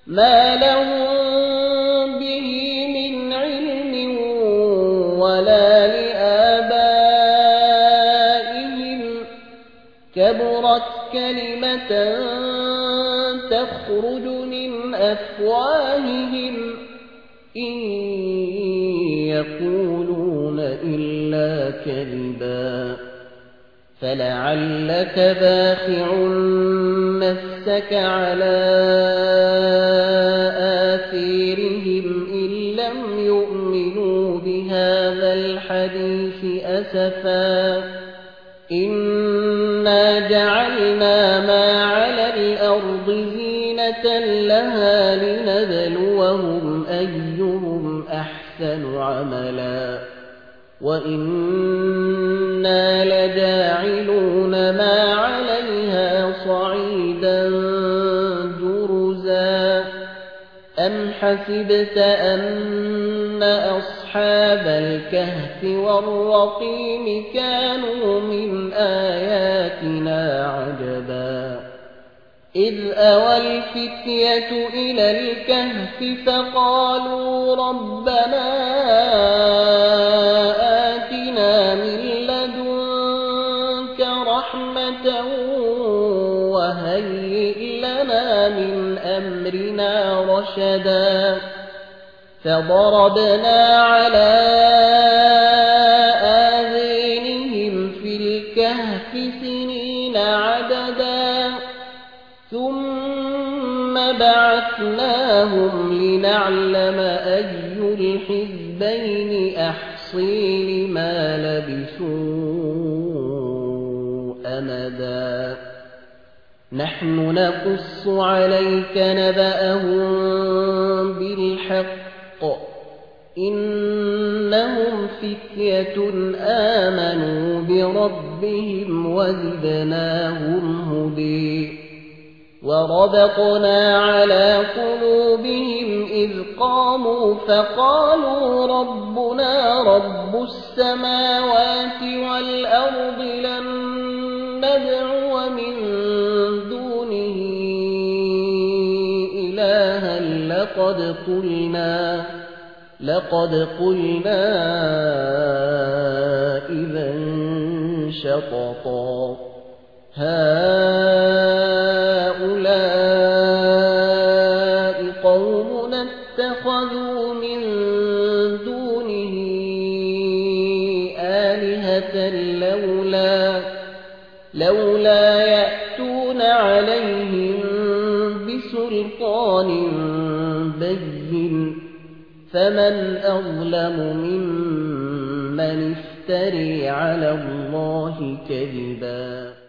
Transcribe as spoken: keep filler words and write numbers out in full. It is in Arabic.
ما لهم به من علم ولا لآبائهم كبرت كلمة تخرج من أفواههم إن يقولون إلا كذبا فلعلك باخع نفسك على آثارهم إن لم يؤمنوا بهذا الحديث أسفا إنا جعلنا ما على الأرض زينة لها لنبلوهم أيهم أحسن عملا وإنا لجاعلون ما عليها صعيدا جرزا أم حسبت أن أصحاب الكهف والرقيم كانوا من آياتنا عجبا إذ أوى الفتية إلى الكهف فقالوا ربنا آتنا من لدنك رحمة وهيئ لنا من أمرنا رشدا فضربنا على آذانهم في الكهف سنين عددا ثم بعثناهم لنعلم أي الحزبين أحصي لما لبثوا أمدا نحن نقص عليك نبأهم بالحق إنهم فتية آمنوا بربهم وزدناهم هدى وربطنا على قلوبهم إذ قاموا فقالوا ربنا رب السماوات والأرض لن ندعو من دونه إلها لقد قلنا لقد قلنا إذا شططا هؤلاء قومنا اتخذوا من دونه آلهة لولا لولا يأتون عليهم بسلطان بين فمن أظلم ممن افتري على الله كذبا